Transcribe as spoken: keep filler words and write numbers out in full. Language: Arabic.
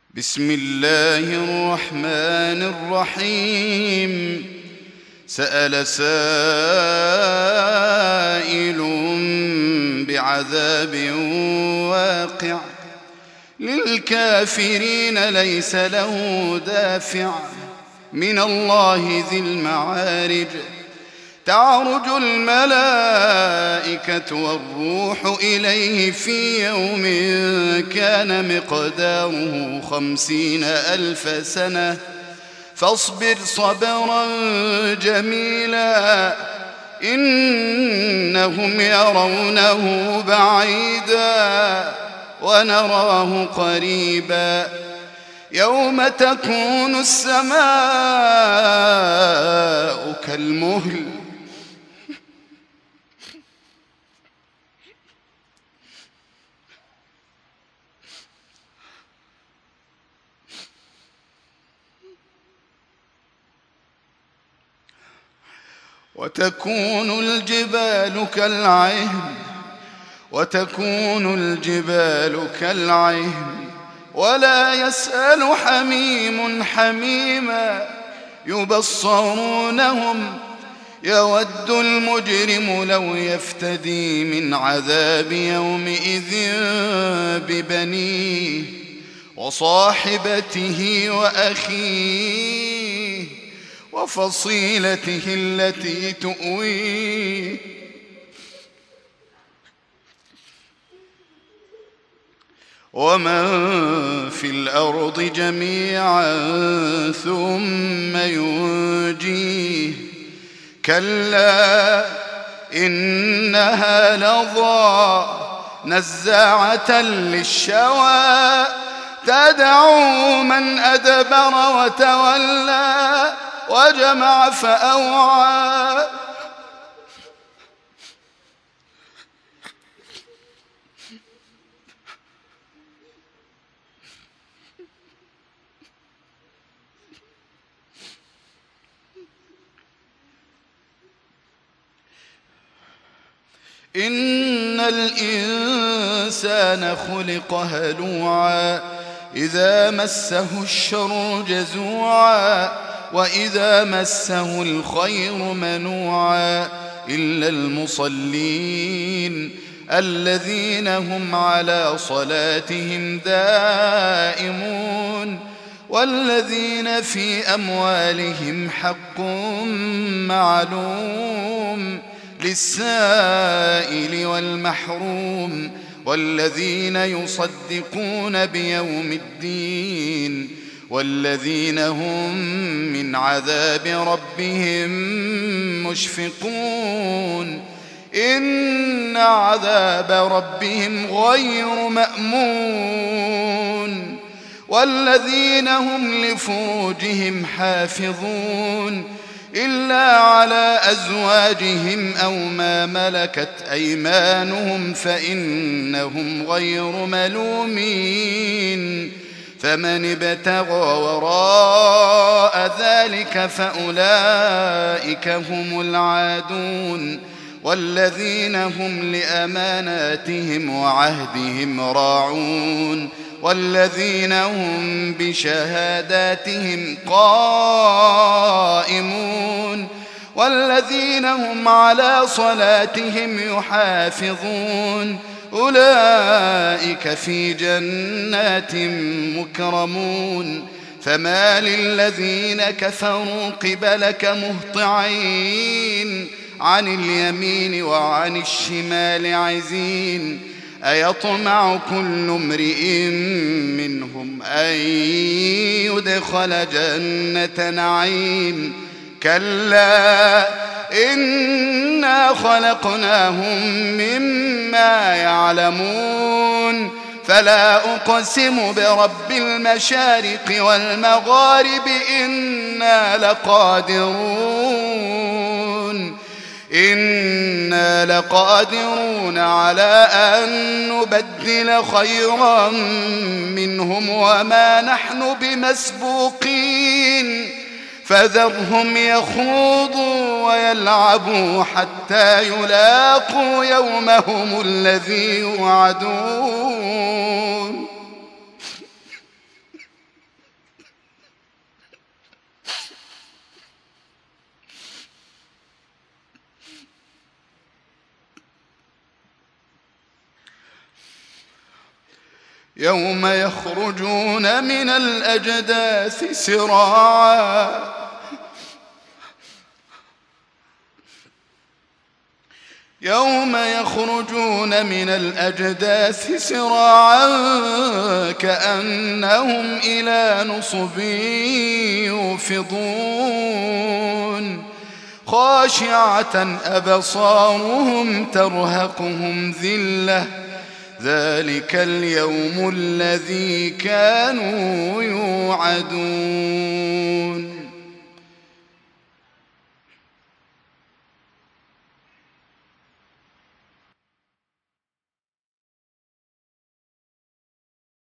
بسم الله الرحمن الرحيم. سأل سائل بعذاب واقع للكافرين ليس له دافع من الله ذي المعارج. تعرج الملائكة والروح إليه في يوم كان مقداره خمسين ألف سنة فاصبر صبرا جميلا إنهم يرونه بعيدا ونراه قريبا. يوم تكون السماء كالمهل وتكون الجبال كالعهن وتكون الجبال كالعهن ولا يسأل حميم حميما يبصرونهم يود المجرم لو يفتدي من عذاب يومئذ ببنيه وصاحبته وأخيه وفصيلته التي تؤويه ومن في الأرض جميعا ثم ينجيه كلا إنها لظى نزاعة للشوى تدعو من أدبر وتولى وجمع فأوعى. إن الإنسان خلق هلوعا إذا مسه الشر جزوعا وإذا مسه الخير منوعا إلا المصلين الذين هم على صلاتهم دائمون والذين في أموالهم حق معلوم للسائل والمحروم والذين يصدقون بيوم الدين والذين هم من عذاب ربهم مشفقون إن عذاب ربهم غير مأمون والذين هم لفروجهم حافظون إلا على أزواجهم أو ما ملكت أيمانهم فإنهم غير ملومين فمن ابتغى وراء ذلك فأولئك هم العادون والذين هم لأماناتهم وعهدهم راعون والذين هم بشهاداتهم قائمون والذين هم على صلاتهم يحافظون أولئك في جنات مكرمون. فما للذين كفروا قبلك مهطعين عن اليمين وعن الشمال عزين أيطمع كل امرئ منهم أن يدخل جنة نعيم كلا إنا خلقناهم مما يعلمون فلا أقسم برب المشارق والمغارب إنا لقادرون إنا لقادرون على أن نبدل خيرا منهم وما نحن بمسبوقين فذرهم يخوضوا ويلعبوا حتى يلاقوا يومهم الذي يوعدون يوم يخرجون من الأجداث سراعا يوم يخرجون من الأجداث سراعا كأنهم إلى نصب يوفضون خاشعة أبصارهم ترهقهم ذلة ذلك اليوم الذي كانوا يوعدون